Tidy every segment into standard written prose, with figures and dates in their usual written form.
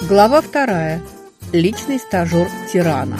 Глава 2. Личный стажер тирана.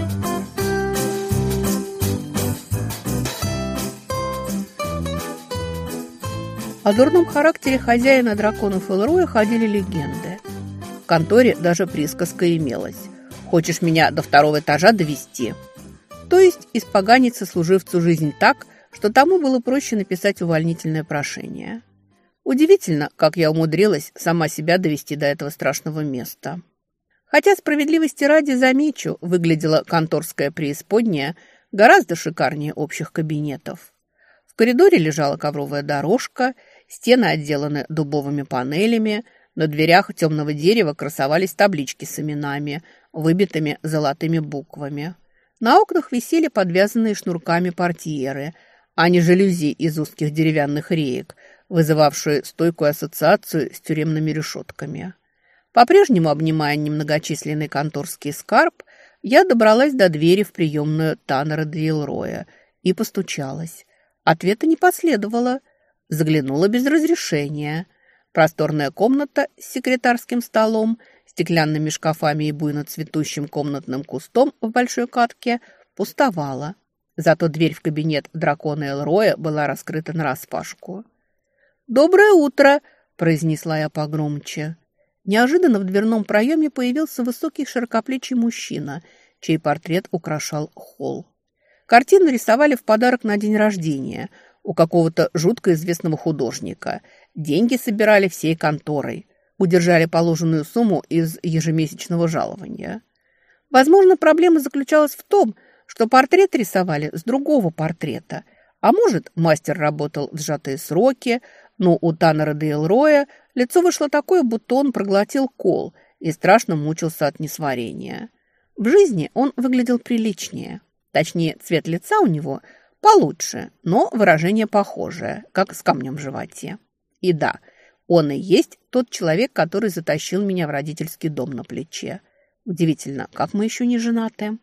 О дурном характере хозяина драконов Элроя ходили легенды. В конторе даже присказка имелась: «Хочешь меня до 2-го этажа довести?» То есть испоганить сослуживцу жизнь так, что тому было проще написать увольнительное прошение. Удивительно, как я умудрилась сама себя довести до этого страшного места. Хотя, справедливости ради, замечу, выглядела конторская преисподняя гораздо шикарнее общих кабинетов. В коридоре лежала ковровая дорожка, стены отделаны дубовыми панелями, на дверях темного дерева красовались таблички с именами, выбитыми золотыми буквами. На окнах висели подвязанные шнурками портьеры, а не жалюзи из узких деревянных реек, вызывавшие стойкую ассоциацию с тюремными решетками. По-прежнему, обнимая немногочисленный конторский скарб, я добралась до двери в приемную Таннера де Элроя и постучалась. Ответа не последовало. Заглянула без разрешения. Просторная комната с секретарским столом, стеклянными шкафами и буйно цветущим комнатным кустом в большой катке пустовала. Зато дверь в кабинет дракона Элроя была раскрыта нараспашку. «Доброе утро!» – произнесла я погромче. Неожиданно в дверном проеме появился высокий широкоплечий мужчина, чей портрет украшал холл. Картину рисовали в подарок на день рождения у какого-то жутко известного художника. Деньги собирали всей конторой. Удержали положенную сумму из ежемесячного жалования. Возможно, проблема заключалась в том, что портрет рисовали с другого портрета. А может, мастер работал в сжатые сроки, но у Таннера де Элроя лицо вышло такое, будто он проглотил кол и страшно мучился от несварения. В жизни он выглядел приличнее. Точнее, цвет лица у него получше, но выражение похожее, как с камнем в животе. И да, он и есть тот человек, который затащил меня в родительский дом на плече. Удивительно, как мы еще не женаты.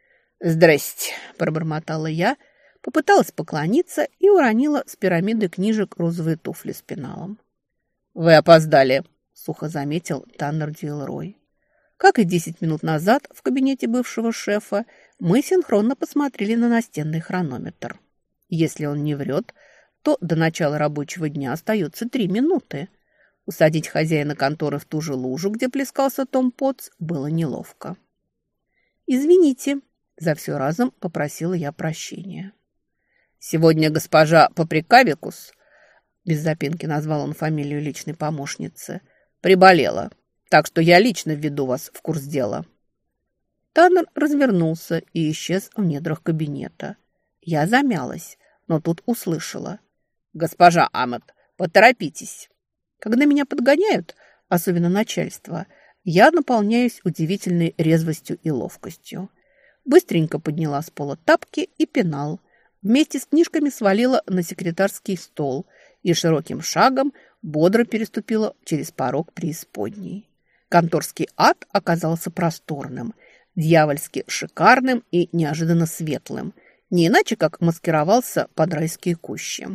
«Здрасте», – пробормотала я, попыталась поклониться и уронила с пирамиды книжек розовые туфли с пеналом. «Вы опоздали», – сухо заметил Таннер де Элрой. Как и 10 минут назад в кабинете бывшего шефа, мы синхронно посмотрели на настенный хронометр. Если он не врет, то до начала рабочего дня остается 3 минуты. Усадить хозяина конторы в ту же лужу, где плескался Том Потц, было неловко. «Извините», – за все разом попросила я прощения. «Сегодня госпожа Паприкавикус», – без запинки назвал он фамилию личной помощницы, – «приболела, так что я лично введу вас в курс дела». Таннер развернулся и исчез в недрах кабинета. Я замялась, но тут услышала: «Госпожа Амет, поторопитесь». Когда меня подгоняют, особенно начальство, я наполняюсь удивительной резвостью и ловкостью. Быстренько подняла с пола тапки и пенал. Вместе с книжками свалила на секретарский стол и широким шагом бодро переступила через порог преисподней. Конторский ад оказался просторным, дьявольски шикарным и неожиданно светлым, не иначе как маскировался под райские кущи.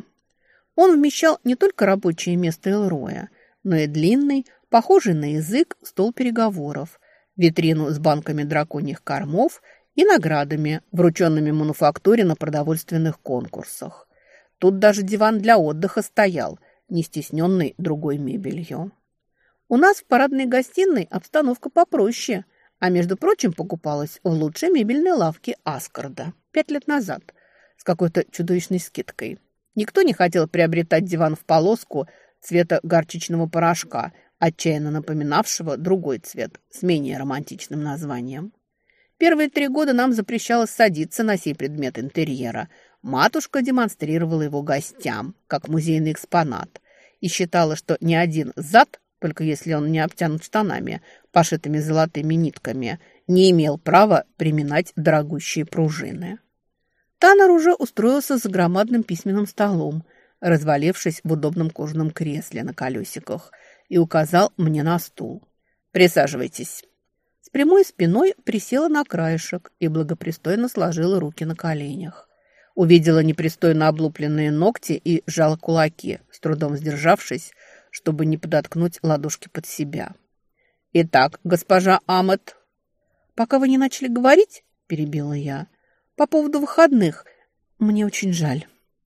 Он вмещал не только рабочее место Элроя, но и длинный, похожий на язык, стол переговоров, витрину с банками драконьих кормов и наградами, врученными мануфактуре на продовольственных конкурсах. Тут даже диван для отдыха стоял, не стесненный другой мебелью. У нас в парадной гостиной обстановка попроще, а, между прочим, покупалась в лучшей мебельной лавке Аскарда 5 лет назад с какой-то чудовищной скидкой. Никто не хотел приобретать диван в полоску цвета горчичного порошка, отчаянно напоминавшего другой цвет с менее романтичным названием. Первые 3 года нам запрещалось садиться на сей предмет интерьера. Матушка демонстрировала его гостям, как музейный экспонат, и считала, что ни один зад, только если он не обтянут штанами, пошитыми золотыми нитками, не имел права приминать дорогущие пружины. Таннер уже устроился за громадным письменным столом, развалившись в удобном кожаном кресле на колесиках, и указал мне на стул. «Присаживайтесь». С прямой спиной присела на краешек и благопристойно сложила руки на коленях. Увидела непристойно облупленные ногти и сжала кулаки, с трудом сдержавшись, чтобы не подоткнуть ладошки под себя. Итак, госпожа Амет. Пока вы не начали говорить, перебила я, по поводу выходных, мне очень жаль.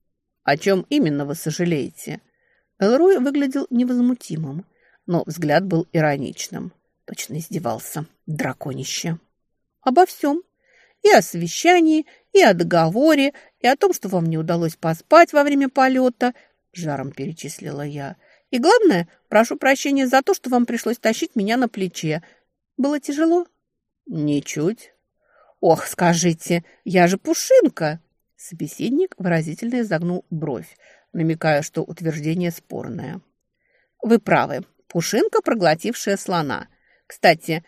О чем именно вы сожалеете? Элрой выглядел невозмутимым, но взгляд был ироничным. Точно издевался, драконище. Обо всем. И о совещании, и о договоре, и о том, что вам не удалось поспать во время полета, жаром перечислила я. И главное, прошу прощения за то, что вам пришлось тащить меня на плече. Было тяжело? Ничуть. Ох, скажите, я же пушинка. Собеседник выразительно изогнул бровь, намекая, что утверждение спорное. Вы правы, пушинка, проглотившая слона. Кстати,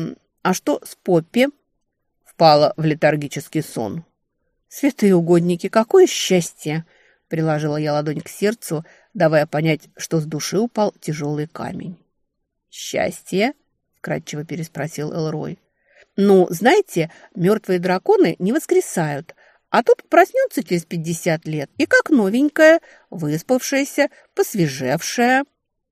а что с Поппи? Впала в летаргический сон. Святые угодники, какое счастье! Приложила я ладонь к сердцу, давая понять, что с души упал тяжелый камень. «Счастье?» – вкратчиво переспросил Элрой. «Ну, знаете, мертвые драконы не воскресают, а тут проснется через 50 лет и как новенькая, выспавшаяся, посвежевшая».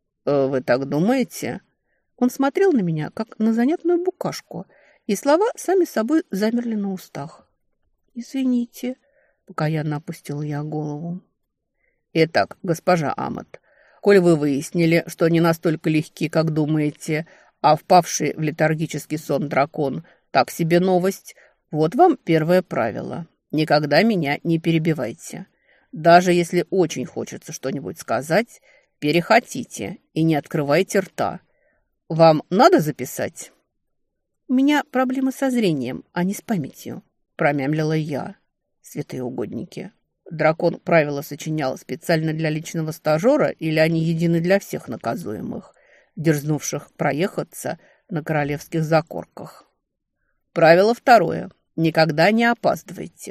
«Вы так думаете?» Он смотрел на меня, как на занятную букашку, и слова сами собой замерли на устах. «Извините», – покаянно опустила я голову. «Итак, госпожа Амет, коль вы выяснили, что не настолько легки, как думаете, а впавший в летаргический сон дракон – так себе новость, вот вам первое правило. Никогда меня не перебивайте. Даже если очень хочется что-нибудь сказать, перехотите и не открывайте рта. Вам надо записать?» «У меня проблемы со зрением, а не с памятью», – промямлила я. Святые угодники. Дракон правила сочинял специально для личного стажера или они едины для всех наказуемых, дерзнувших проехаться на королевских закорках? Правило второе. Никогда не опаздывайте.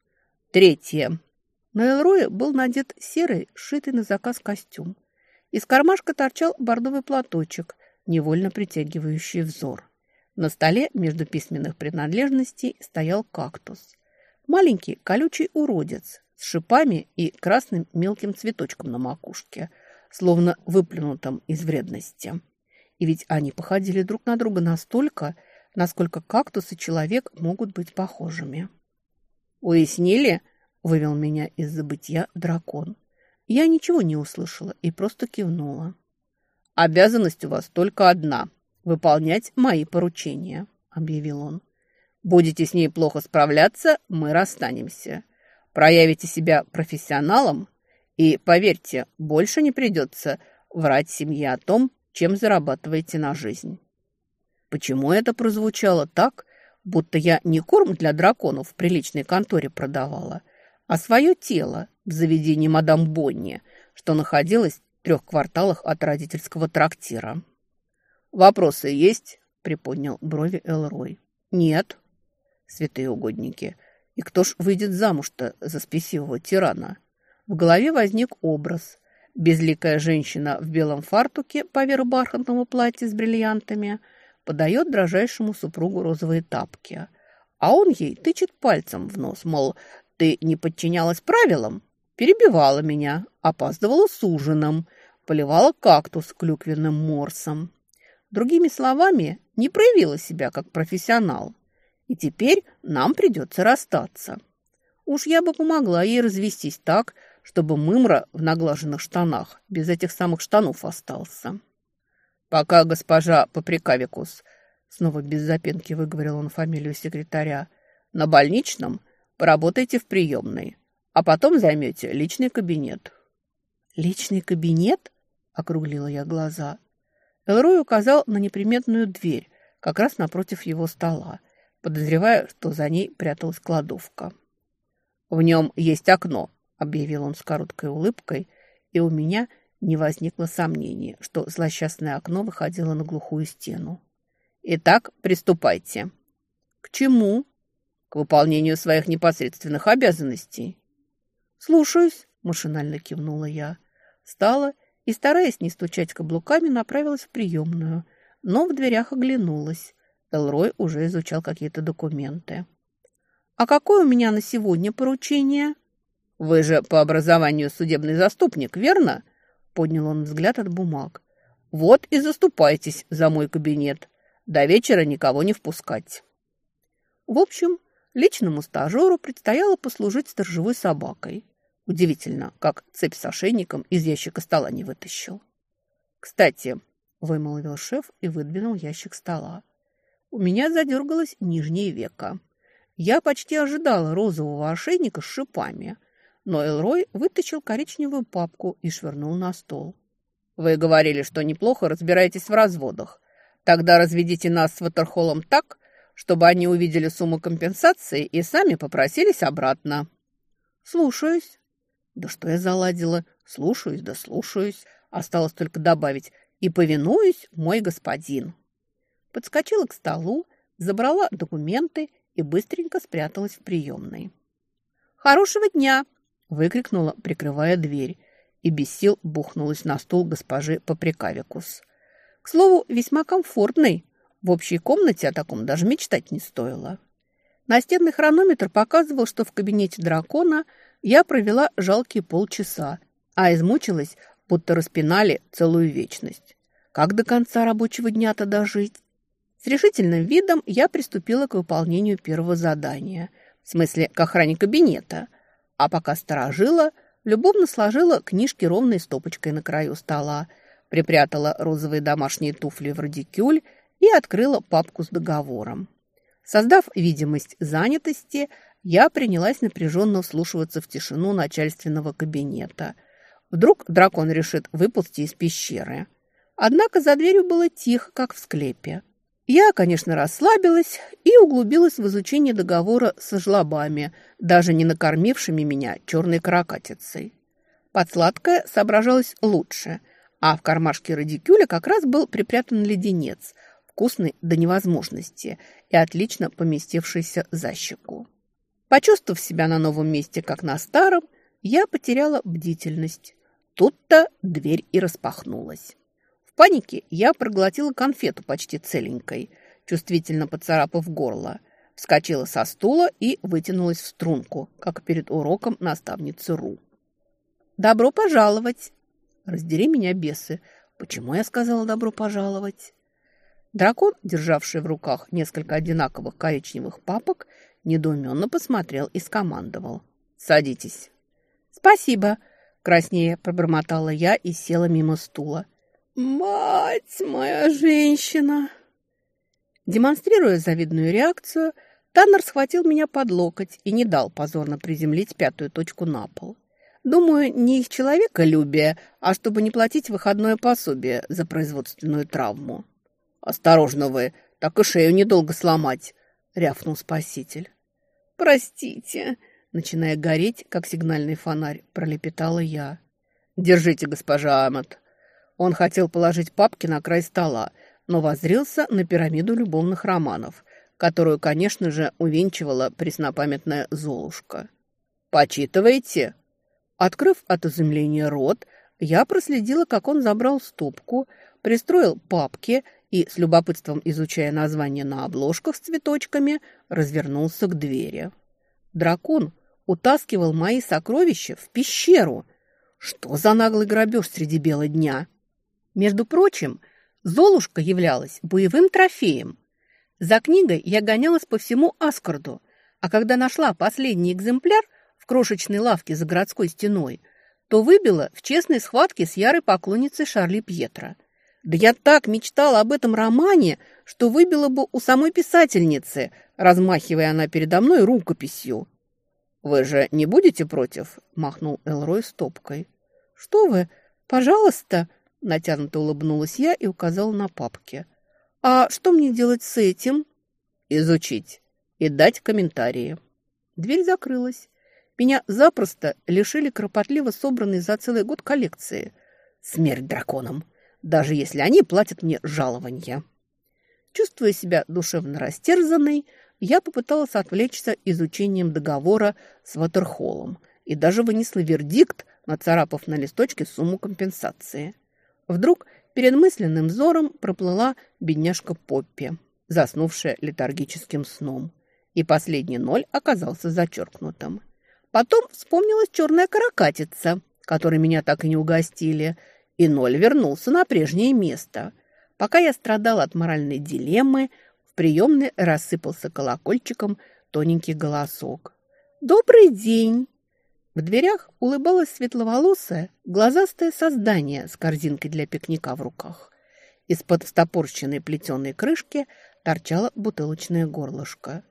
Третье. На Элрое был надет серый, сшитый на заказ костюм. Из кармашка торчал бордовый платочек, невольно притягивающий взор. На столе между письменных принадлежностей стоял кактус. Маленький колючий уродец с шипами и красным мелким цветочком на макушке, словно выплюнутым из вредности. И ведь они походили друг на друга настолько, насколько кактус и человек могут быть похожими. «Уяснили?» – вывел меня из забытья дракон. Я ничего не услышала и просто кивнула. «Обязанность у вас только одна – выполнять мои поручения», – объявил он. «Будете с ней плохо справляться, мы расстанемся. Проявите себя профессионалом, и, поверьте, больше не придется врать семье о том, чем зарабатываете на жизнь». Почему это прозвучало так, будто я не корм для драконов в приличной конторе продавала, а свое тело в заведении мадам Бонни, что находилось в 3 кварталах от родительского трактира? «Вопросы есть?» – приподнял брови Элрой. «Нет». Святые угодники. И кто ж выйдет замуж-то за спесивого тирана? В голове возник образ. Безликая женщина в белом фартуке поверх бархатного платья с бриллиантами подает дрожайшему супругу розовые тапки. А он ей тычет пальцем в нос, мол, ты не подчинялась правилам, перебивала меня, опаздывала с ужином, поливала кактус клюквенным морсом. Другими словами, не проявила себя как профессионал. И теперь нам придется расстаться. Уж я бы помогла ей развестись так, чтобы Мымра в наглаженных штанах без этих самых штанов остался. «Пока госпожа Паприкавикус», снова без запинки выговорил он фамилию секретаря, «на больничном поработайте в приемной, а потом займете личный кабинет». «Личный кабинет?» – округлила я глаза. Элрой указал на неприметную дверь, как раз напротив его стола, подозревая, что за ней пряталась кладовка. «В нем есть окно», – объявил он с короткой улыбкой, и у меня не возникло сомнений, что злосчастное окно выходило на глухую стену. «Итак, приступайте». «К чему?» «К выполнению своих непосредственных обязанностей». «Слушаюсь», – машинально кивнула я. Встала и, стараясь не стучать каблуками, направилась в приемную, но в дверях оглянулась. Элрой уже изучал какие-то документы. «А какое у меня на сегодня поручение?» «Вы же по образованию судебный заступник, верно?» Поднял он взгляд от бумаг. Вот и заступайтесь за мой кабинет. До вечера никого не впускать». В общем, личному стажеру предстояло послужить сторожевой собакой. Удивительно, как цепь с ошейником из ящика стола не вытащил. «Кстати», – вымолвил шеф и выдвинул ящик стола. У меня задергалось нижнее веко. Я почти ожидала розового ошейника с шипами, но Элрой вытащил коричневую папку и швырнул на стол. «Вы говорили, что неплохо разбираетесь в разводах. Тогда разведите нас с Ватерхоллом так, чтобы они увидели сумму компенсации и сами попросились обратно». «Слушаюсь». Да что я заладила? Слушаюсь, да слушаюсь. Осталось только добавить «и повинуюсь, мой господин». Подскочила к столу, забрала документы и быстренько спряталась в приемной. «Хорошего дня!» – выкрикнула, прикрывая дверь, и без сил бухнулась на стул госпожи Паприкавикус. К слову, весьма комфортный. В общей комнате о таком даже мечтать не стоило. Настенный хронометр показывал, что в кабинете дракона я провела жалкие полчаса, а измучилась, будто распинали целую вечность. Как до конца рабочего дня-то дожить? С решительным видом я приступила к выполнению первого задания, в смысле к охране кабинета, а пока сторожила, любовно сложила книжки ровной стопочкой на краю стола, припрятала розовые домашние туфли в радикюль и открыла папку с договором. Создав видимость занятости, я принялась напряженно вслушиваться в тишину начальственного кабинета. Вдруг дракон решит выползти из пещеры. Однако за дверью было тихо, как в склепе. Я, конечно, расслабилась и углубилась в изучение договора со жлобами, даже не накормившими меня черной каракатицей. Под сладкое соображалось лучше, а в кармашке радикюля как раз был припрятан леденец, вкусный до невозможности и отлично поместившийся за щеку. Почувствовав себя на новом месте, как на старом, я потеряла бдительность. Тут-то дверь и распахнулась. В панике я проглотила конфету почти целенькой, чувствительно поцарапав горло, вскочила со стула и вытянулась в струнку, как перед уроком наставницы Ру. «Добро пожаловать!» Раздери меня, бесы. Почему я сказала «добро пожаловать»? Дракон, державший в руках несколько одинаковых коричневых папок, недоуменно посмотрел и скомандовал: «Садитесь». «Спасибо», – краснея пробормотала я и села мимо стула. «Мать моя женщина!» Демонстрируя завидную реакцию, Таннер схватил меня под локоть и не дал позорно приземлить пятую точку на пол. Думаю, не из человеколюбия, а чтобы не платить выходное пособие за производственную травму. «Осторожно вы, так и шею недолго сломать», — рявкнул спаситель. «Простите», — начиная гореть, как сигнальный фонарь, пролепетала я. «Держите, госпожа Амат». Он хотел положить папки на край стола, но воззрился на пирамиду любовных романов, которую, конечно же, увенчивала преснопамятная Золушка. «Почитываете?» Открыв от изумления рот, я проследила, как он забрал стопку, пристроил папки и, с любопытством изучая названия на обложках с цветочками, развернулся к двери. Дракон утаскивал мои сокровища в пещеру. Что за наглый грабеж среди бела дня? Между прочим, Золушка являлась боевым трофеем. За книгой я гонялась по всему Аскарду, а когда нашла последний экземпляр в крошечной лавке за городской стеной, то выбила в честной схватке с ярой поклонницей Шарли Пьетро. Да я так мечтала об этом романе, что выбила бы у самой писательницы, размахивая она передо мной рукописью. «Вы же не будете против?» – махнул Элрой стопкой. «Что вы? Пожалуйста!» – натянуто улыбнулась я и указала на папки. «А что мне делать с этим?» «Изучить и дать комментарии». Дверь закрылась. Меня запросто лишили кропотливо собранной за целый год коллекции. Смерть драконам, даже если они платят мне жалования. Чувствуя себя душевно растерзанной, я попыталась отвлечься изучением договора с Ватерхоллом и даже вынесла вердикт, нацарапав на листочке сумму компенсации. Вдруг перед мысленным взором проплыла бедняжка Поппи, заснувшая летаргическим сном, и последний ноль оказался зачеркнутым. Потом вспомнилась черная каракатица, которой меня так и не угостили, и ноль вернулся на прежнее место. Пока я страдала от моральной дилеммы, в приемной рассыпался колокольчиком тоненький голосок. «Добрый день!» В дверях улыбалось светловолосое, глазастое создание с корзинкой для пикника в руках. Из-под встопорщенной плетеной крышки торчало бутылочное горлышко.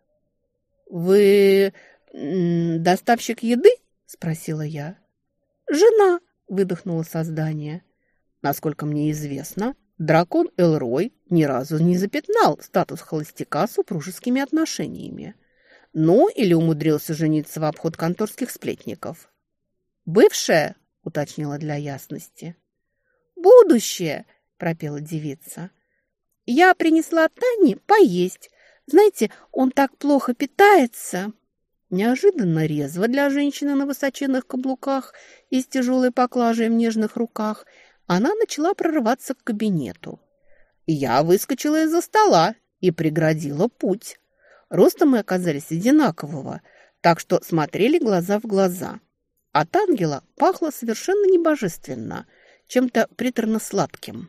«Вы доставщик еды?» – спросила я. «Жена!» – выдохнуло создание. Насколько мне известно, дракон Элрой ни разу не запятнал статус холостяка супружескими отношениями. Ну, или умудрился жениться в обход конторских сплетников. «Бывшая?» – уточнила для ясности. «Будущее!» – пропела девица. «Я принесла Тане поесть. Знаете, он так плохо питается». Неожиданно резво для женщины на высоченных каблуках и с тяжелой поклажей в нежных руках она начала прорываться к кабинету. Я выскочила из-за стола и преградила путь. Ростом мы оказались одинакового, так что смотрели глаза в глаза. От ангела пахло совершенно небожественно, чем-то приторно-сладким.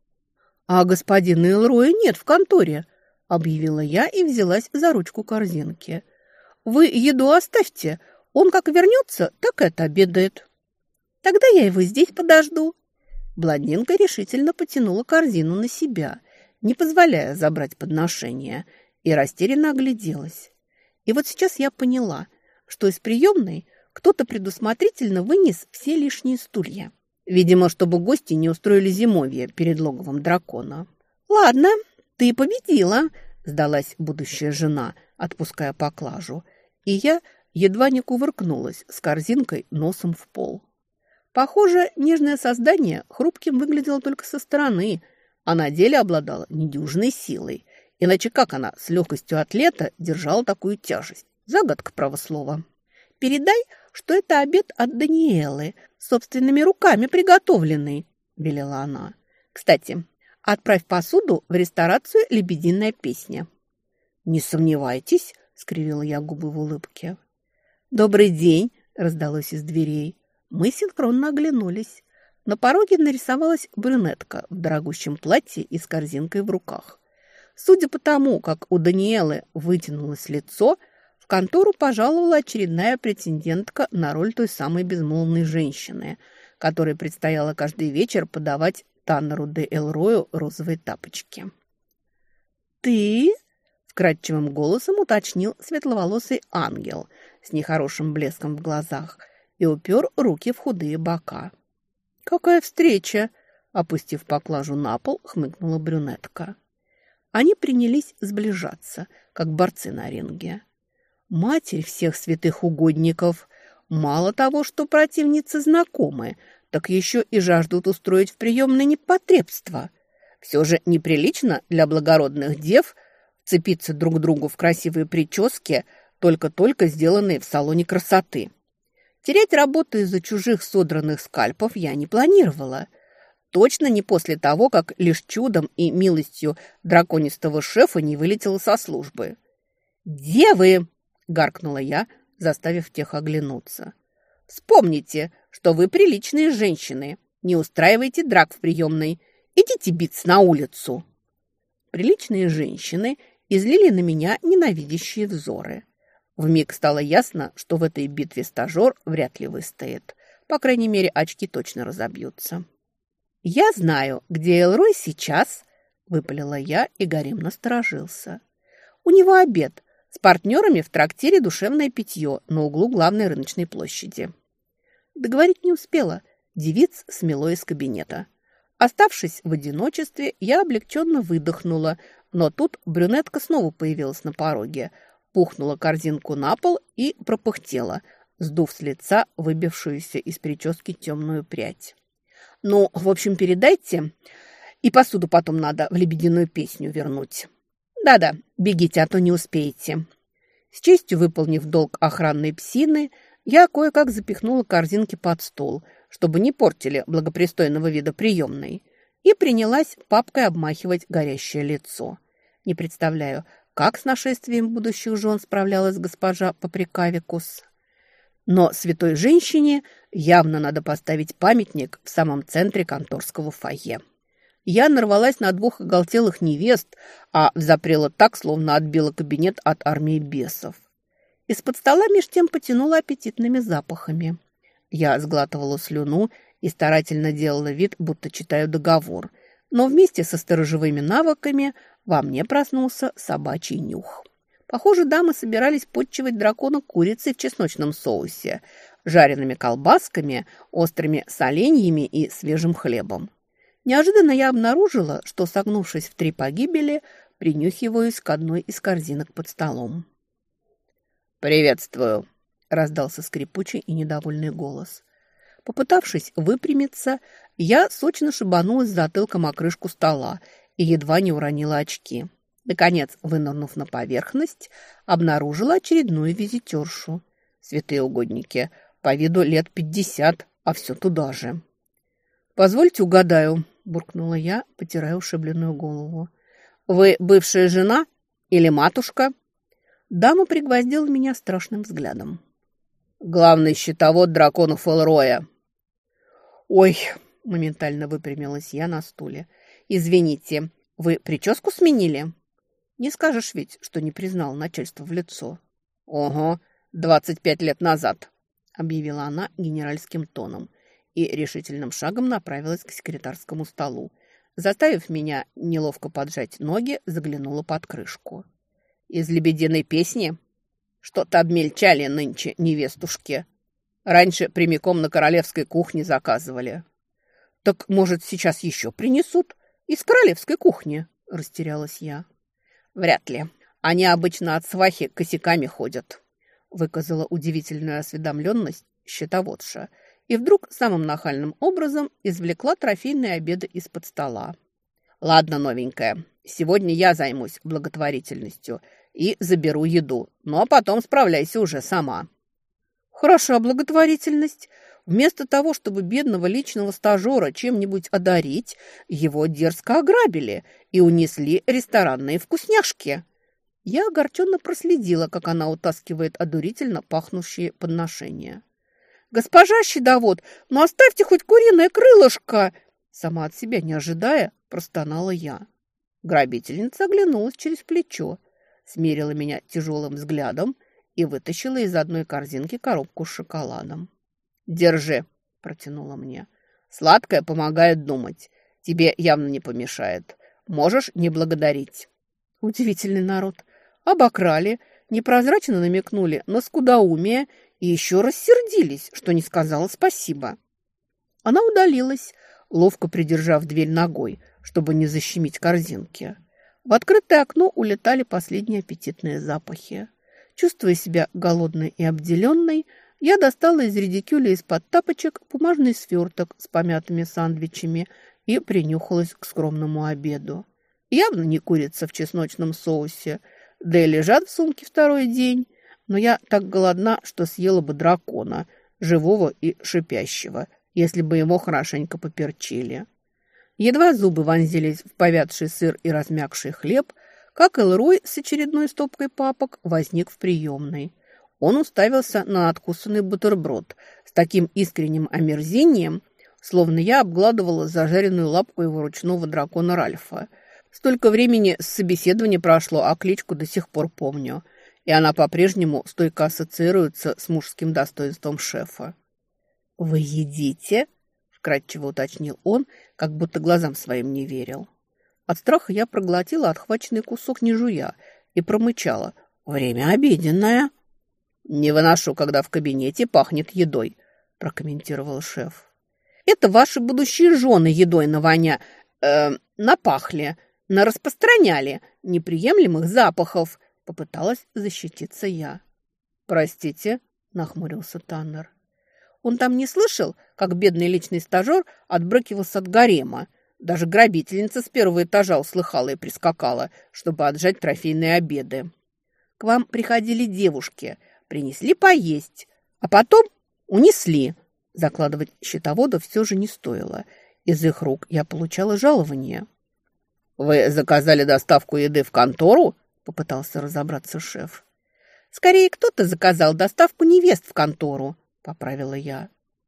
«А господина Элроя нет в конторе», — объявила я и взялась за ручку корзинки. «Вы еду оставьте, он как вернется, так и отобедает». «Тогда я его здесь подожду». Блондинка решительно потянула корзину на себя, не позволяя забрать подношение, и растерянно огляделась. И вот сейчас я поняла, что из приемной кто-то предусмотрительно вынес все лишние стулья. Видимо, чтобы гости не устроили зимовье перед логовом дракона. «Ладно, ты победила», – сдалась будущая жена, отпуская поклажу. И я едва не кувыркнулась с корзинкой носом в пол. Похоже, нежное создание хрупким выглядело только со стороны, а на деле обладало недюжной силой. Иначе как она с легкостью атлета держала такую тяжесть? Загадка, право слово. «Передай, что это обед от Даниэлы, собственными руками приготовленный», – велела она. «Кстати, отправь посуду в ресторацию «Лебединая песня». «Не сомневайтесь», – скривила я губы в улыбке. «Добрый день», – раздалось из дверей. Мы синхронно оглянулись. На пороге нарисовалась брюнетка в дорогущем платье и с корзинкой в руках. Судя по тому, как у Даниэлы вытянулось лицо, в контору пожаловала очередная претендентка на роль той самой безмолвной женщины, которой предстояло каждый вечер подавать Таннеру де Элрою розовые тапочки. «Ты?» – вкрадчивым голосом уточнил светловолосый ангел с нехорошим блеском в глазах и упер руки в худые бока. «Какая встреча!» – опустив поклажу на пол, хмыкнула брюнетка. Они принялись сближаться, как борцы на ринге. Матерь всех святых угодников! Мало того, что противницы знакомы, так еще и жаждут устроить в приемное непотребство. Все же неприлично для благородных дев вцепиться друг другу в красивые прически, только-только сделанные в салоне красоты. Терять работу из-за чужих содранных скальпов я не планировала. Точно не после того, как лишь чудом и милостью драконистого шефа не вылетела со службы. «Девы!» – гаркнула я, заставив тех оглянуться. «Вспомните, что вы приличные женщины. Не устраивайте драк в приемной. Идите биться на улицу». Приличные женщины излили на меня ненавидящие взоры. Вмиг стало ясно, что в этой битве стажер вряд ли выстоит. По крайней мере, очки точно разобьются. «Я знаю, где Элрой сейчас», – выпалила я, и гарем насторожился. «У него обед с партнерами в трактире «Душевное питье» на углу главной рыночной площади». Договорить не успела. Девиц смело из кабинета. Оставшись в одиночестве, я облегченно выдохнула, но тут брюнетка снова появилась на пороге, пухнула корзинку на пол и пропыхтела, сдув с лица выбившуюся из прически темную прядь. «Ну, в общем, передайте, и посуду потом надо в лебединую песню вернуть. Да-да, бегите, а то не успеете». С честью выполнив долг охранной псины, я кое-как запихнула корзинки под стол, чтобы не портили благопристойного вида приемной, и принялась папкой обмахивать горящее лицо. Не представляю, как с нашествием будущих жен справлялась госпожа Паприкавикус. Но святой женщине явно надо поставить памятник в самом центре конторского фойе. Я нарвалась на 2 оголтелых невест, а взапрела так, словно отбила кабинет от армии бесов. Из-под стола меж тем потянуло аппетитными запахами. Я сглатывала слюну и старательно делала вид, будто читаю договор, но вместе со сторожевыми навыками во мне проснулся собачий нюх. Похоже, дамы собирались подчивать дракона курицей в чесночном соусе, жареными колбасками, острыми соленьями и свежим хлебом. Неожиданно я обнаружила, что, согнувшись в 3 погибели, принюхиваюсь к одной из корзинок под столом. «Приветствую», — раздался скрипучий и недовольный голос. Попытавшись выпрямиться, я сочно шибанулась затылком о крышку стола и едва не уронила очки. Наконец, вынырнув на поверхность, обнаружила очередную визитершу. Святые угодники, по виду лет 50, а все туда же. «Позвольте угадаю», – буркнула я, потирая ушибленную голову. «Вы бывшая жена или матушка?» Дама пригвоздила меня страшным взглядом. «Главный счетовод драконов Элроя». «Ой!» – моментально выпрямилась я на стуле. «Извините, вы прическу сменили?» «Не скажешь ведь, что не признал начальство в лицо». «Ого, 25 лет назад», – объявила она генеральским тоном и решительным шагом направилась к секретарскому столу. Заставив меня неловко поджать ноги, заглянула под крышку. «Из «Лебединой песни»? Что-то обмельчали нынче невестушки. Раньше прямиком на королевской кухне заказывали». «Так, может, сейчас еще принесут? Из королевской кухни?» – растерялась я. «Вряд ли. Они обычно от свахи косяками ходят», – выказала удивительную осведомленность счетоводша и вдруг самым нахальным образом извлекла трофейные обеды из-под стола. «Ладно, новенькая, сегодня я займусь благотворительностью и заберу еду, но потом справляйся уже сама». «Хороша благотворительность. Вместо того, чтобы бедного личного стажера чем-нибудь одарить, его дерзко ограбили и унесли ресторанные вкусняшки». Я огорченно проследила, как она утаскивает одурительно пахнущие подношения. «Госпожа щедовод, ну оставьте хоть куриное крылышко!» Сама от себя не ожидая, простонала я. Грабительница оглянулась через плечо, смерила меня тяжелым взглядом и вытащила из одной корзинки коробку с шоколадом. «Держи», – протянула мне. «Сладкое помогает думать. Тебе явно не помешает. Можешь не благодарить». Удивительный народ. Обокрали, непрозрачно намекнули на скудоумие и еще рассердились, что не сказала спасибо. Она удалилась, ловко придержав дверь ногой, чтобы не защемить корзинки. В открытое окно улетали последние аппетитные запахи. Чувствуя себя голодной и обделенной, я достала из редикюля из-под тапочек бумажный сверток с помятыми сандвичами и принюхалась к скромному обеду. Явно не курица в чесночном соусе, да и лежат в сумке 2-й день. Но я так голодна, что съела бы дракона, живого и шипящего, если бы его хорошенько поперчили. Едва зубы вонзились в повядший сыр и размякший хлеб, как Элрой с очередной стопкой папок возник в приемной. Он уставился на откусанный бутерброд с таким искренним омерзением, словно я обгладывала зажаренную лапку его ручного дракона Ральфа. Столько времени с собеседования прошло, а кличку до сих пор помню. И она по-прежнему стойко ассоциируется с мужским достоинством шефа. «Вы едите?» – вкратчиво уточнил он, как будто глазам своим не верил. От страха я проглотила отхваченный кусок, не жуя, и промычала. «Время обеденное». «Не выношу, когда в кабинете пахнет едой», – прокомментировал шеф. «Это ваши будущие жены едой напахли, нараспространяли неприемлемых запахов», – попыталась защититься я. «Простите», – нахмурился Таннер. Он там не слышал, как бедный личный стажер отбрыкивался от гарема. Даже грабительница с 1-го этажа услыхала и прискакала, чтобы отжать трофейные обеды. К вам приходили девушки, принесли поесть, а потом унесли. Закладывать счетовода все же не стоило. Из их рук я получала жалование. «Вы заказали доставку еды в контору?» – попытался разобраться шеф. Скорее, кто-то заказал доставку невест в контору, поправила я.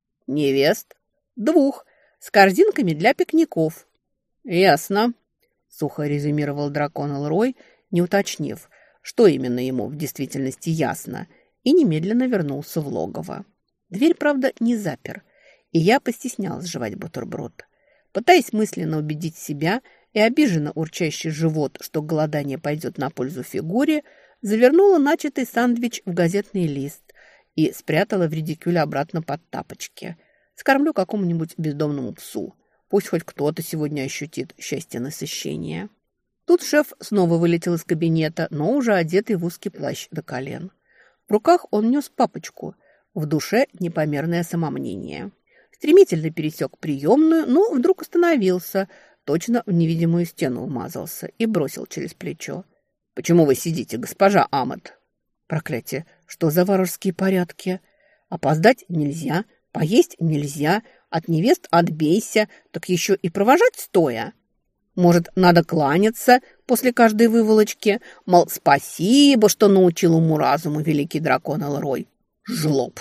Невест? 2, с корзинками для пикников. Ясно, сухо резюмировал дракон Элрой, не уточнив, что именно ему в действительности ясно, и немедленно вернулся в логово. Дверь, правда, не запер, и я постеснялась жевать бутерброд. Пытаясь мысленно убедить себя и обиженно урчащий живот, что голодание пойдет на пользу фигуре, завернула начатый сэндвич в газетный лист и спрятала в редикюль обратно под тапочки. Скормлю какому-нибудь бездомному псу. Пусть хоть кто-то сегодня ощутит счастье насыщения. Тут шеф снова вылетел из кабинета, но уже одетый в узкий плащ до колен. В руках он нес папочку, в душе непомерное самомнение. Стремительно пересек приемную, но вдруг остановился, точно в невидимую стену вмазался и бросил через плечо. «Почему вы сидите, госпожа Амет?» «Проклятие, что за варварские порядки? Опоздать нельзя, поесть нельзя, от невест отбейся, так еще и провожать стоя. Может, надо кланяться после каждой выволочки, мол, спасибо, что научил уму-разуму великий дракон Элрой. Жлоб!»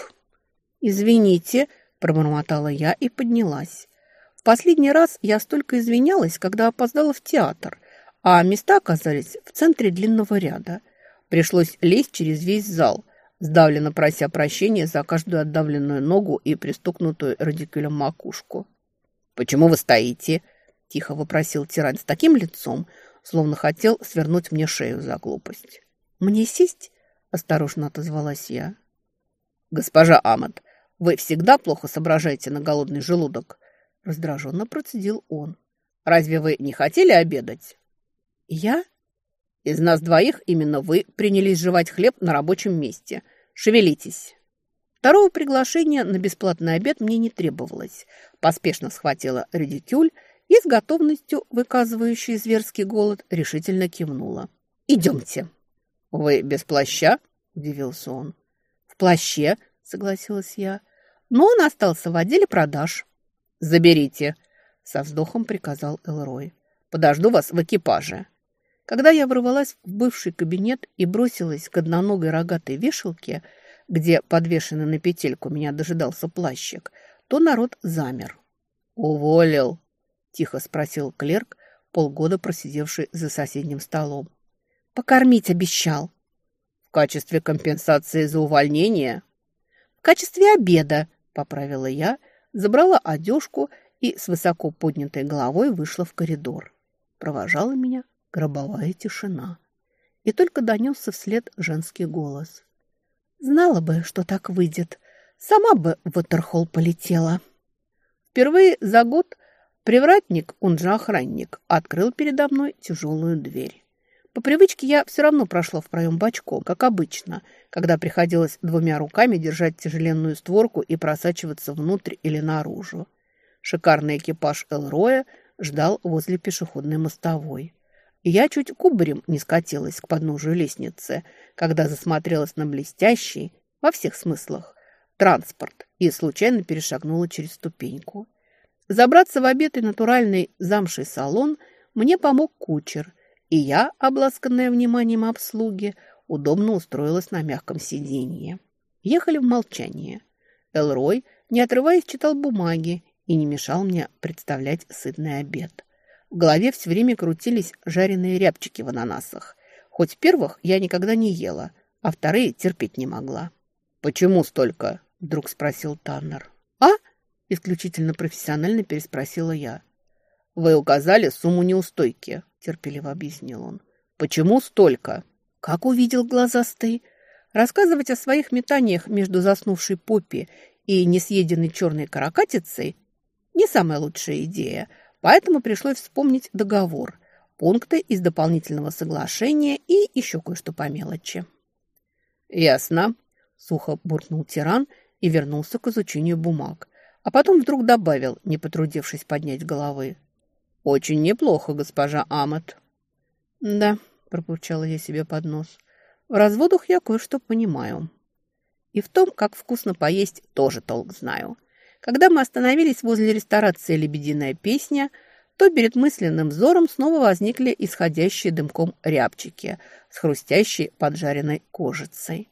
«Извините», – пробормотала я и поднялась. В последний раз я столько извинялась, когда опоздала в театр, а места оказались в центре длинного ряда. Пришлось лезть через весь зал, сдавленно прося прощения за каждую отдавленную ногу и пристукнутую радикюлем макушку. «Почему вы стоите?» – тихо вопросил тиран с таким лицом, словно хотел свернуть мне шею за глупость. «Мне сесть?» – осторожно отозвалась я. «Госпожа Амет, вы всегда плохо соображаете на голодный желудок?» – раздраженно процедил он. «Разве вы не хотели обедать?» «Я?» «Из нас 2 именно вы принялись жевать хлеб на рабочем месте. Шевелитесь!» Второго приглашения на бесплатный обед мне не требовалось. Поспешно схватила редикюль и с готовностью, выказывающей зверский голод, решительно кивнула. «Идемте!» «Вы без плаща?» – удивился он. «В плаще», – согласилась я, – «но он остался в отделе продаж». «Заберите», – со вздохом приказал Элрой. «Подожду вас в экипаже». Когда я ворвалась в бывший кабинет и бросилась к одноногой рогатой вешалке, где подвешенный на петельку меня дожидался плащик, то народ замер. «Уволил?» – тихо спросил клерк, полгода просидевший за соседним столом. «Покормить обещал». «В качестве компенсации за увольнение?» «В качестве обеда», – поправила я, забрала одежку и с высоко поднятой головой вышла в коридор. Провожала меня гробовая тишина. И только донесся вслед женский голос. «Знала бы, что так выйдет, сама бы в Уотерхолл полетела». Впервые за год привратник, он же охранник, открыл передо мной тяжелую дверь. По привычке я все равно прошла в проем бочком, как обычно, когда приходилось 2 руками держать тяжеленную створку и просачиваться внутрь или наружу. Шикарный экипаж Элроя ждал возле пешеходной мостовой. И я чуть кубарем не скатилась к подножию лестницы, когда засмотрелась на блестящий, во всех смыслах, транспорт и случайно перешагнула через ступеньку. Забраться в обетый натуральный замший салон мне помог кучер, и я, обласканная вниманием обслуги, удобно устроилась на мягком сиденье. Ехали в молчании. Элрой, не отрываясь, читал бумаги и не мешал мне представлять сытный обед. В голове все время крутились жареные рябчики в ананасах. Хоть первых я никогда не ела, а вторые терпеть не могла. «Почему столько?» – вдруг спросил Таннер. «А?» – исключительно профессионально переспросила я. «Вы указали сумму неустойки», – терпеливо объяснил он. «Почему столько?» «Как увидел глазастый?» Рассказывать о своих метаниях между заснувшей Поппи и несъеденной черной каракатицей – не самая лучшая идея, поэтому пришлось вспомнить договор, пункты из дополнительного соглашения и еще кое-что по мелочи. «Ясно», – сухо буркнул тиран и вернулся к изучению бумаг, а потом вдруг добавил, не потрудившись поднять головы. «Очень неплохо, госпожа Амет». «Да», – пробурчала я себе под нос, – «в разводах я кое-что понимаю. И в том, как вкусно поесть, тоже толк знаю». Когда мы остановились возле ресторации «Лебединая песня», то перед мысленным взором снова возникли исходящие дымком рябчики с хрустящей поджаренной кожицей.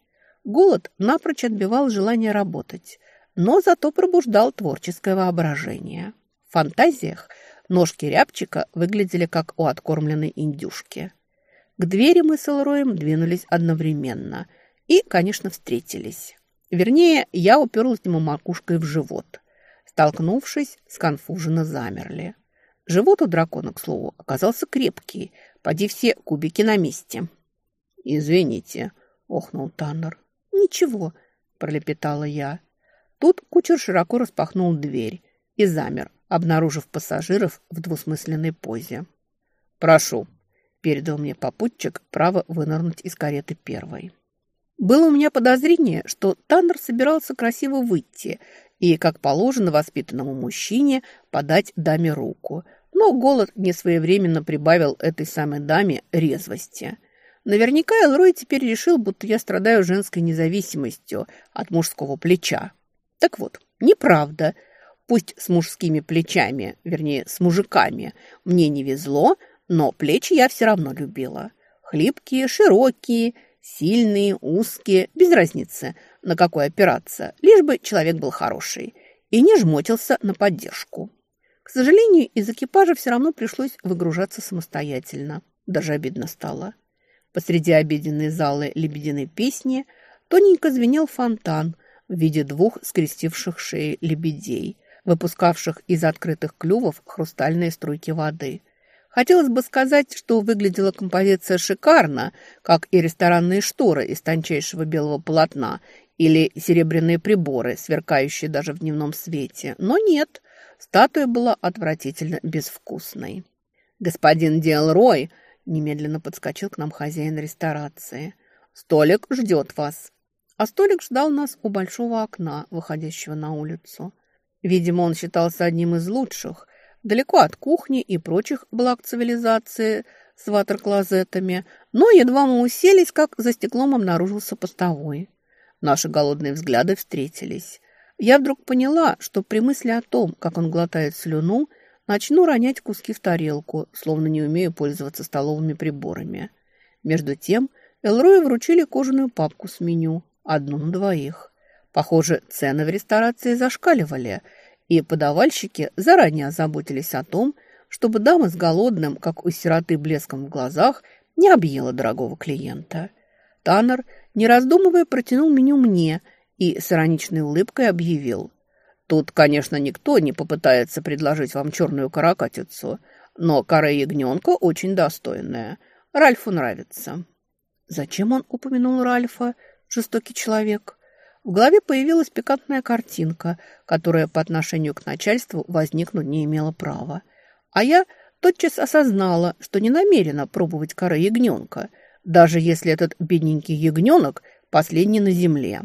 Голод напрочь отбивал желание работать, но зато пробуждал творческое воображение. В фантазиях ножки рябчика выглядели как у откормленной индюшки. К двери мы с Элроем двинулись одновременно и, конечно, встретились. Вернее, я уперлась ему макушкой в живот. Столкнувшись, сконфуженно замерли. Живот у дракона, к слову, оказался крепкий, поди все кубики на месте. «Извините», — охнул Таннер. «Ничего», — пролепетала я. Тут кучер широко распахнул дверь и замер, обнаружив пассажиров в двусмысленной позе. «Прошу», — передал мне попутчик право вынырнуть из кареты первой. Было у меня подозрение, что Таннер собирался красиво выйти и, как положено воспитанному мужчине, подать даме руку, но голод несвоевременно прибавил этой самой даме резвости. Наверняка Элрой теперь решил, будто я страдаю женской независимостью от мужского плеча. Так вот, неправда. Пусть с мужскими плечами, вернее, с мужиками, мне не везло, но плечи я все равно любила. Хлипкие, широкие, сильные, узкие, без разницы, на какой опираться, лишь бы человек был хороший и не жмотился на поддержку. К сожалению, из экипажа все равно пришлось выгружаться самостоятельно. Даже обидно стало. Посреди обеденной залы лебединой песни тоненько звенел фонтан в виде двух скрестивших шеи лебедей, выпускавших из открытых клювов хрустальные струйки воды. Хотелось бы сказать, что выглядела композиция шикарно, как и ресторанные шторы из тончайшего белого полотна или серебряные приборы, сверкающие даже в дневном свете. Но нет, статуя была отвратительно безвкусной. «Господин Делрой!» — немедленно подскочил к нам хозяин ресторации. «Столик ждет вас». А столик ждал нас у большого окна, выходящего на улицу. Видимо, он считался одним из лучших, далеко от кухни и прочих благ цивилизации с ватер-клозетами, но едва мы уселись, как за стеклом обнаружился постовой. Наши голодные взгляды встретились. Я вдруг поняла, что при мысли о том, как он глотает слюну, начну ронять куски в тарелку, словно не умею пользоваться столовыми приборами. Между тем Элрою вручили кожаную папку с меню, одну на двоих. Похоже, цены в ресторации зашкаливали, и подавальщики заранее озаботились о том, чтобы дама с голодным, как у сироты, блеском в глазах, не объела дорогого клиента. Таннер, не раздумывая, протянул меню мне и с ироничной улыбкой объявил: «Тут, конечно, никто не попытается предложить вам черную каракатицу, но каре ягненка очень достойная. Ральфу нравится». Зачем он упомянул Ральфа, жестокий человек? В голове появилась пикантная картинка, которая по отношению к начальству возникнуть не имела права. А я тотчас осознала, что не намерена пробовать каре ягненка, даже если этот бедненький ягненок последний на земле.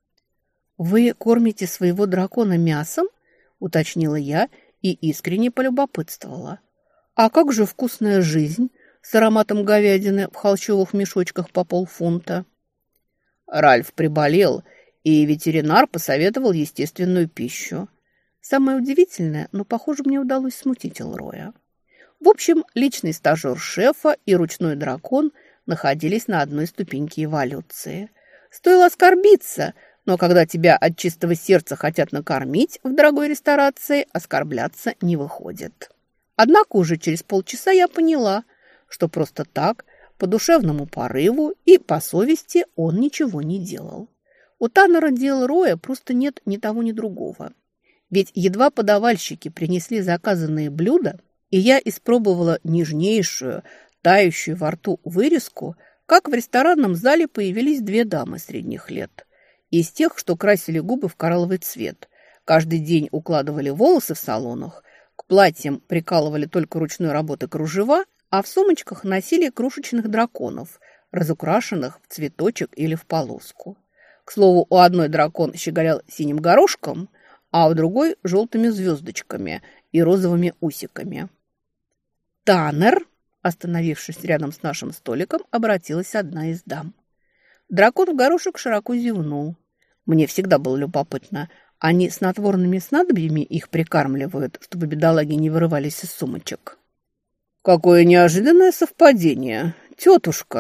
«Вы кормите своего дракона мясом?» – уточнила я и искренне полюбопытствовала. «А как же вкусная жизнь с ароматом говядины в холщовых мешочках по полфунта?» Ральф приболел, и ветеринар посоветовал естественную пищу. Самое удивительное, но, похоже, мне удалось смутить Элроя. В общем, личный стажер шефа и ручной дракон находились на одной ступеньке эволюции. Стоило оскорбиться, но когда тебя от чистого сердца хотят накормить в дорогой ресторации, оскорбляться не выходит. Однако уже через полчаса я поняла, что просто так, по душевному порыву и по совести он ничего не делал. У Таннера Делроя просто нет ни того, ни другого. Ведь едва подавальщики принесли заказанные блюда, и я испробовала нежнейшую, тающую во рту вырезку, как в ресторанном зале появились две дамы средних лет. Из тех, что красили губы в коралловый цвет. Каждый день укладывали волосы в салонах, к платьям прикалывали только ручной работы кружева, а в сумочках носили крошечных драконов, разукрашенных в цветочек или в полоску. К слову, у одной дракон щеголял синим горошком, а у другой – желтыми звездочками и розовыми усиками. «Таннер!» – остановившись рядом с нашим столиком, обратилась одна из дам. Дракон в горошек широко зевнул. Мне всегда было любопытно, они снотворными снадобьями их прикармливают, чтобы бедолаги не вырывались из сумочек. «Какое неожиданное совпадение, тетушка!»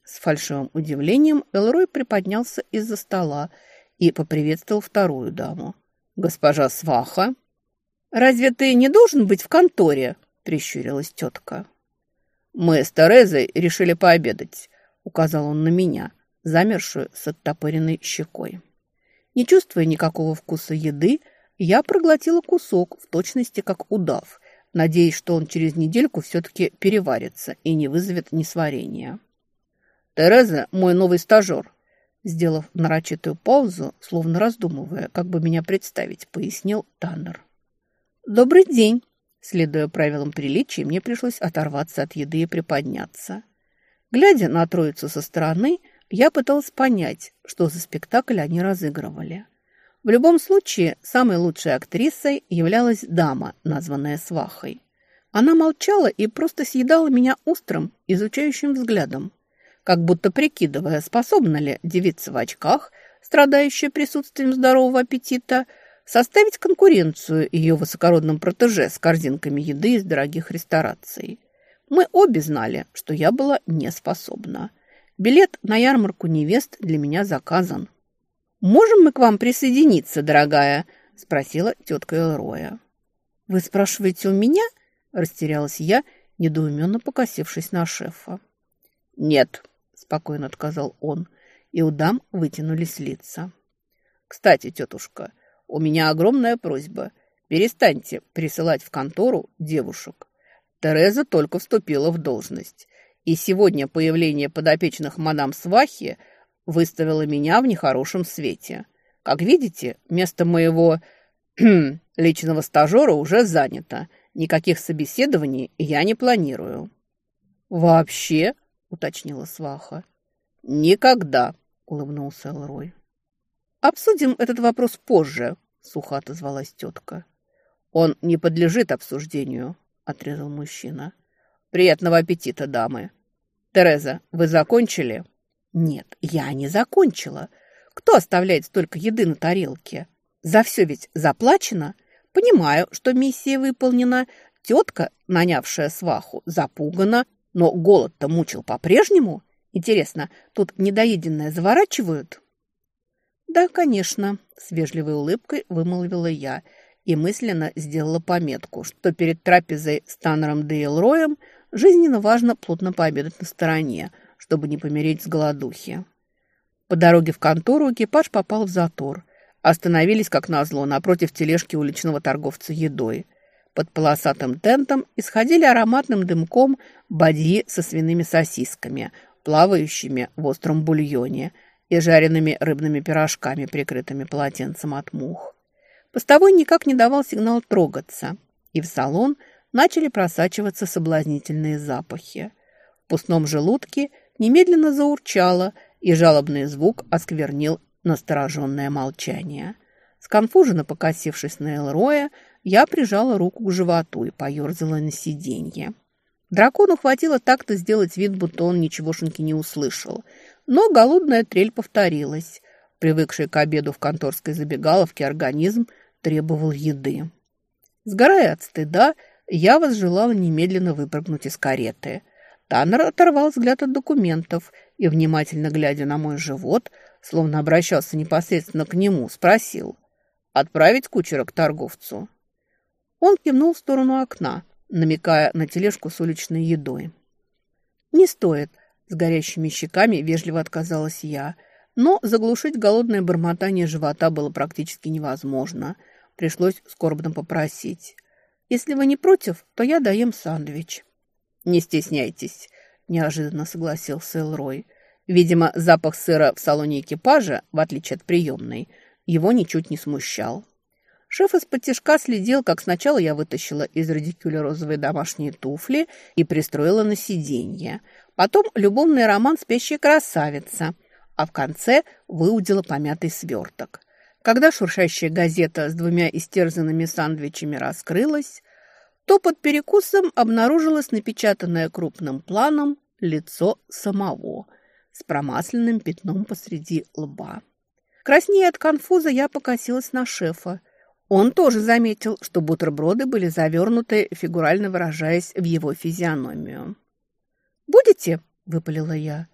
С фальшивым удивлением Элрой приподнялся из-за стола и поприветствовал вторую даму. «Госпожа Сваха!» «Разве ты не должен быть в конторе?» – прищурилась тетка. «Мы с Терезой решили пообедать», – указал он на меня, замершую с оттопыренной щекой. Не чувствуя никакого вкуса еды, я проглотила кусок, в точности как удав, надеясь, что он через недельку все-таки переварится и не вызовет несварения. «Тереза – мой новый стажер», – сделав нарочитую паузу, словно раздумывая, как бы меня представить, пояснил Таннер. «Добрый день!» Следуя правилам приличия, мне пришлось оторваться от еды и приподняться. Глядя на троицу со стороны, я пыталась понять, что за спектакль они разыгрывали. В любом случае, самой лучшей актрисой являлась дама, названная Свахой. Она молчала и просто съедала меня острым, изучающим взглядом, как будто прикидывая, способна ли девица в очках, страдающая присутствием здорового аппетита, составить конкуренцию ее высокородным протеже с корзинками еды из дорогих рестораций. Мы обе знали, что я была не способна. Билет на ярмарку невест для меня заказан. «Можем мы к вам присоединиться, дорогая?» – спросила тетка Элроя. «Вы спрашиваете у меня?» – растерялась я, недоуменно покосившись на шефа. «Нет», – спокойно отказал он, и у дам вытянулись лица. «Кстати, тетушка, у меня огромная просьба. Перестаньте присылать в контору девушек. Тереза только вступила в должность, и сегодня появление подопечных мадам Свахи выставило меня в нехорошем свете. Как видите, место моего личного стажера уже занято. Никаких собеседований я не планирую». «Вообще?» – уточнила Сваха. «Никогда», – улыбнулся Элрой. «Обсудим этот вопрос позже», – сухо отозвалась тетка. «Он не подлежит обсуждению», – отрезал мужчина. «Приятного аппетита, дамы. Тереза, вы закончили?» «Нет, я не закончила. Кто оставляет столько еды на тарелке? За все ведь заплачено. Понимаю, что миссия выполнена. Тетка, нанявшая Сваху, запугана, но голод-то мучил по-прежнему. Интересно, тут недоеденное заворачивают?» «Да, конечно», – с вежливой улыбкой вымолвила я и мысленно сделала пометку, что перед трапезой с Таннером де Элроем жизненно важно плотно пообедать на стороне, чтобы не помереть с голодухи. По дороге в контору экипаж попал в затор. Остановились, как назло, напротив тележки уличного торговца едой. Под полосатым тентом исходили ароматным дымком бадьи со свиными сосисками, плавающими в остром бульоне, и жареными рыбными пирожками, прикрытыми полотенцем от мух. Постовой никак не давал сигнал трогаться, и в салон начали просачиваться соблазнительные запахи. В пустом желудке немедленно заурчало, и жалобный звук осквернил настороженное молчание. Сконфуженно покосившись на Элроя, я прижала руку к животу и поерзала на сиденье. Дракону хватило так-то сделать вид, будто он ничегошеньки не услышал. Но голодная трель повторилась. Привыкший к обеду в конторской забегаловке организм требовал еды. Сгорая от стыда, я возжелала немедленно выпрыгнуть из кареты. Таннер оторвал взгляд от документов и, внимательно глядя на мой живот, словно обращался непосредственно к нему, спросил: «Отправить кучера к торговцу?» Он кивнул в сторону окна, намекая на тележку с уличной едой. «Не стоит», – с горящими щеками вежливо отказалась я, но заглушить голодное бормотание живота было практически невозможно. Пришлось скорбно попросить: «Если вы не против, то я доем сэндвич». «Не стесняйтесь», – неожиданно согласился Элрой. Видимо, запах сыра в салоне экипажа, в отличие от приемной, его ничуть не смущал. Шеф из-под-тишка следил, как сначала я вытащила из радикюля розовые домашние туфли и пристроила на сиденье. Потом любовный роман «Спящая красавица», а в конце выудила помятый сверток. Когда шуршащая газета с 2 истерзанными сандвичами раскрылась, то под перекусом обнаружилось напечатанное крупным планом лицо самого с промасленным пятном посреди лба. Краснея от конфуза, я покосилась на шефа. Он тоже заметил, что бутерброды были завернуты, фигурально выражаясь, в его физиономию. «Будете?» – выпалила я.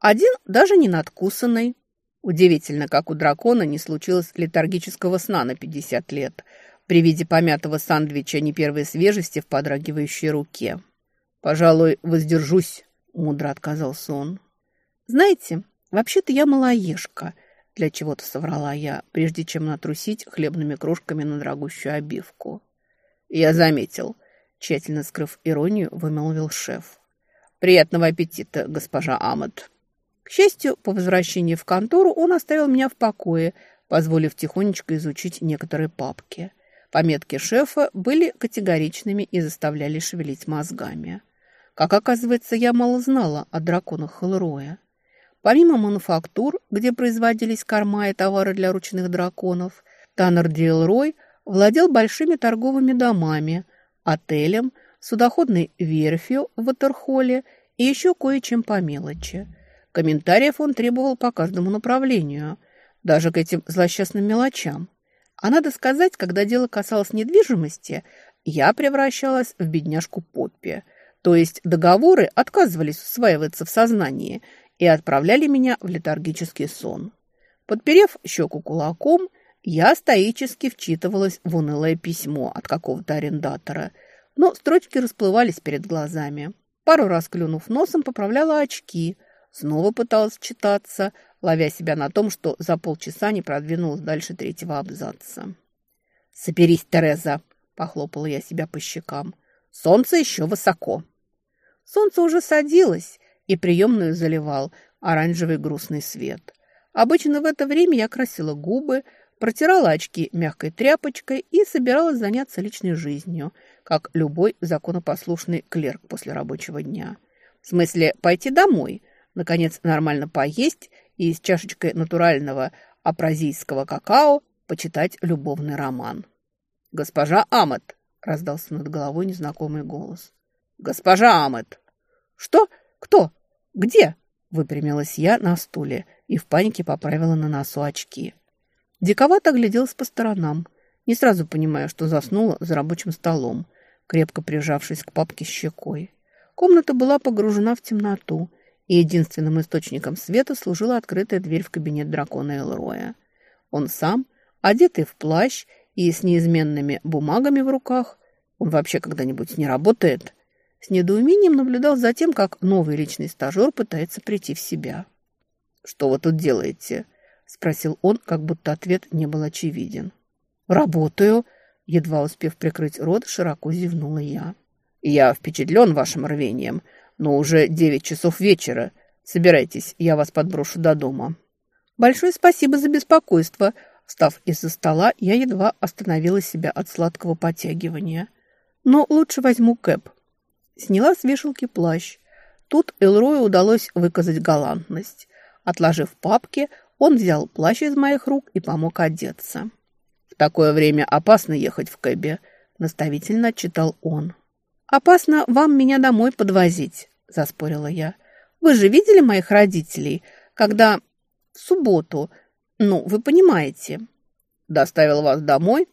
Один даже не надкусанный. Удивительно, как у дракона не случилось летаргического сна на 50 лет при виде помятого сандвича не первой свежести в подрагивающей руке. «Пожалуй, воздержусь», – мудро отказался он. «Знаете, вообще-то я малоежка», – для чего-то соврала я, прежде чем натрусить хлебными крошками на дорогущую обивку. «Я заметил», – тщательно скрыв иронию, вымолвил шеф. «Приятного аппетита, госпожа Амет». К счастью, по возвращении в контору он оставил меня в покое, позволив тихонечко изучить некоторые папки. Пометки шефа были категоричными и заставляли шевелить мозгами. Как оказывается, я мало знала о драконах Хэллроя. Помимо мануфактур, где производились корма и товары для ручных драконов, Таннер Дилрой владел большими торговыми домами, отелем, судоходной верфью в Ватерхолле и еще кое-чем по мелочи. Комментариев он требовал по каждому направлению, даже к этим злосчастным мелочам. А надо сказать, когда дело касалось недвижимости, я превращалась в бедняжку Поппи. То есть договоры отказывались усваиваться в сознании и отправляли меня в летаргический сон. Подперев щеку кулаком, я стоически вчитывалась в унылое письмо от какого-то арендатора, но строчки расплывались перед глазами. Пару раз клюнув носом, поправляла очки, снова пыталась читаться, ловя себя на том, что за полчаса не продвинулась дальше 3-го абзаца. «Соберись, Тереза!» – похлопала я себя по щекам. «Солнце еще высоко!» Солнце уже садилось, и приемную заливал оранжевый грустный свет. Обычно в это время я красила губы, протирала очки мягкой тряпочкой и собиралась заняться личной жизнью, как любой законопослушный клерк после рабочего дня. В смысле, пойти домой, наконец нормально поесть и с чашечкой натурального апразийского какао почитать любовный роман. «Госпожа Амет!» – раздался над головой незнакомый голос. «Госпожа Амет!» «Что? Кто? Где?» – выпрямилась я на стуле и в панике поправила на носу очки. Диковато огляделась по сторонам, не сразу понимая, что заснула за рабочим столом, крепко прижавшись к папке щекой. Комната была погружена в темноту, и единственным источником света служила открытая дверь в кабинет дракона Элроя. Он сам, одетый в плащ и с неизменными бумагами в руках, он вообще когда-нибудь не работает, с недоумением наблюдал за тем, как новый личный стажер пытается прийти в себя. «Что вы тут делаете?» – спросил он, как будто ответ не был очевиден. «Работаю», – едва успев прикрыть рот, широко зевнула я. «Я впечатлен вашим рвением, но уже 9 часов вечера. Собирайтесь, я вас подброшу до дома». «Большое спасибо за беспокойство». Встав из-за стола, я едва остановила себя от сладкого потягивания. «Но лучше возьму кэб». Сняла с вешалки плащ. Тут Элрою удалось выказать галантность. Отложив папки, он взял плащ из моих рук и помог одеться. «В такое время опасно ехать в кэбе», – наставительно отчитал он. «Опасно вам меня домой подвозить», – заспорила я. «Вы же видели моих родителей, когда в субботу, вы понимаете». «Доставил вас домой?»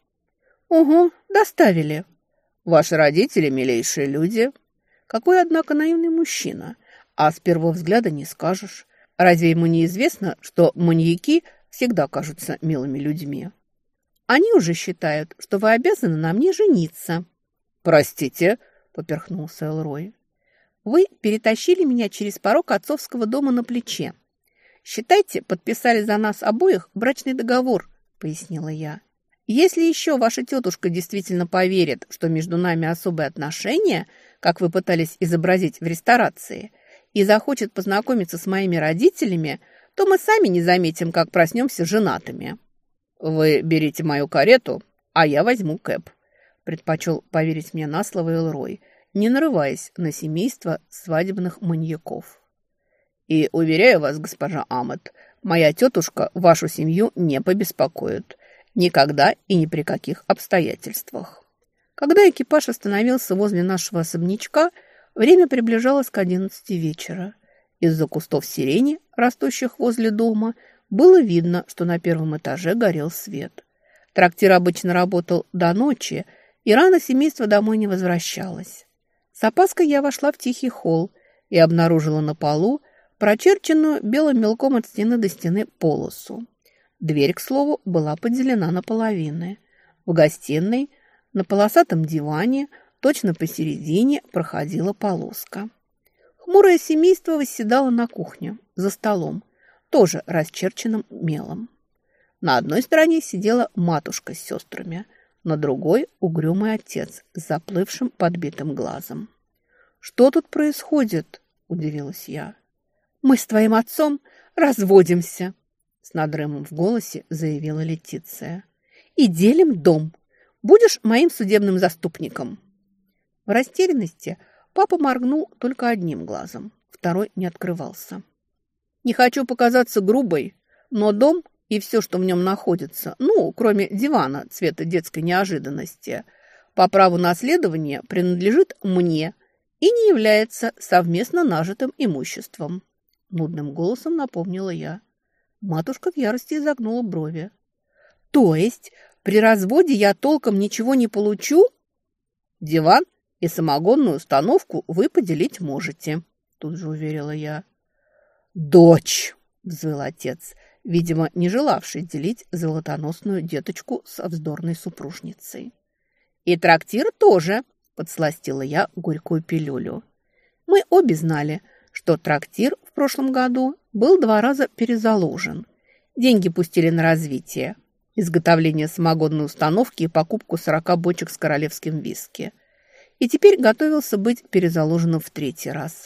«Угу, доставили». «Ваши родители, милейшие люди». Какой, однако, наивный мужчина. А с первого взгляда не скажешь. Разве ему не известно, что маньяки всегда кажутся милыми людьми? Они уже считают, что вы обязаны на мне жениться. «Простите», — поперхнулся Элрой. «Вы перетащили меня через порог отцовского дома на плече. Считайте, подписали за нас обоих брачный договор», — пояснила я. «Если еще ваша тетушка действительно поверит, что между нами особые отношения, как вы пытались изобразить в ресторации, и захочет познакомиться с моими родителями, то мы сами не заметим, как проснемся женатыми». «Вы берите мою карету, а я возьму кэб», – предпочел поверить мне на слово Элрой, не нарываясь на семейство свадебных маньяков. «И уверяю вас, госпожа Амет, моя тетушка вашу семью не побеспокоит. Никогда и ни при каких обстоятельствах». Когда экипаж остановился возле нашего особнячка, время приближалось к 11 вечера. Из-за кустов сирени, растущих возле дома, было видно, что на первом этаже горел свет. Трактир обычно работал до ночи, и рано семейство домой не возвращалось. С опаской я вошла в тихий холл и обнаружила на полу прочерченную белым мелком от стены до стены полосу. Дверь, к слову, была поделена на половины. В гостиной на полосатом диване точно посередине проходила полоска. Хмурое семейство восседало на кухне, за столом, тоже расчерченным мелом. На одной стороне сидела матушка с сестрами, на другой – угрюмый отец с заплывшим подбитым глазом. «Что тут происходит?» – удивилась я. «Мы с твоим отцом разводимся», – с надрывом в голосе заявила Летиция. «И делим дом. Будешь моим судебным заступником». В растерянности папа моргнул только одним глазом, второй не открывался. «Не хочу показаться грубой, но дом и все, что в нем находится, кроме дивана цвета детской неожиданности, по праву наследования принадлежит мне и не является совместно нажитым имуществом», – нудным голосом напомнила я. Матушка в ярости изогнула брови. «То есть при разводе я толком ничего не получу?» «Диван и самогонную установку вы поделить можете», – тут же уверила я. «Дочь!» – взвыл отец, видимо, не желавший делить золотоносную деточку со вздорной супружницей. «И трактир тоже», – подсластила я горькую пилюлю. Мы обе знали, что трактир в прошлом году был 2 раза перезаложен. Деньги пустили на развитие, изготовление самогонной установки и покупку 40 бочек с королевским виски. И теперь готовился быть перезаложенным в 3-й раз.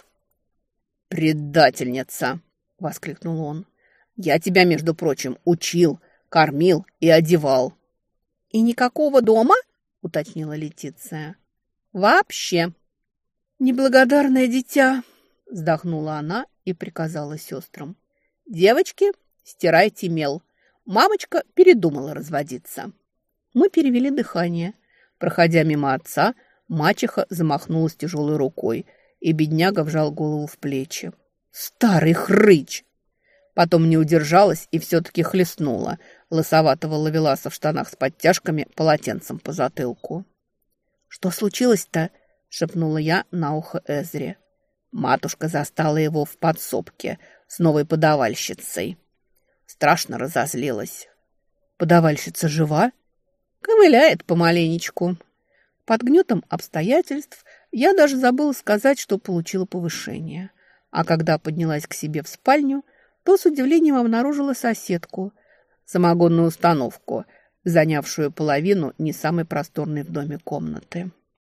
«Предательница!» – воскликнул он. «Я тебя, между прочим, учил, кормил и одевал». «И никакого дома?» – уточнила Летиция. «Вообще». «Неблагодарное дитя!» – вздохнула она и приказала сестрам. «Девочки, стирайте мел. Мамочка передумала разводиться». Мы перевели дыхание. Проходя мимо отца, мачеха замахнулась тяжелой рукой, и бедняга вжал голову в плечи. «Старый хрыч!» Потом не удержалась и все-таки хлестнула лысоватого ловеласа в штанах с подтяжками полотенцем по затылку. «Что случилось-то?» – шепнула я на ухо Эзре. Матушка застала его в подсобке с новой подавальщицей. Страшно разозлилась. «Подавальщица жива?» «Ковыляет помаленечку». Под гнетом обстоятельств я даже забыла сказать, что получила повышение. А когда поднялась к себе в спальню, то с удивлением обнаружила соседку, самогонную установку, занявшую половину не самой просторной в доме комнаты.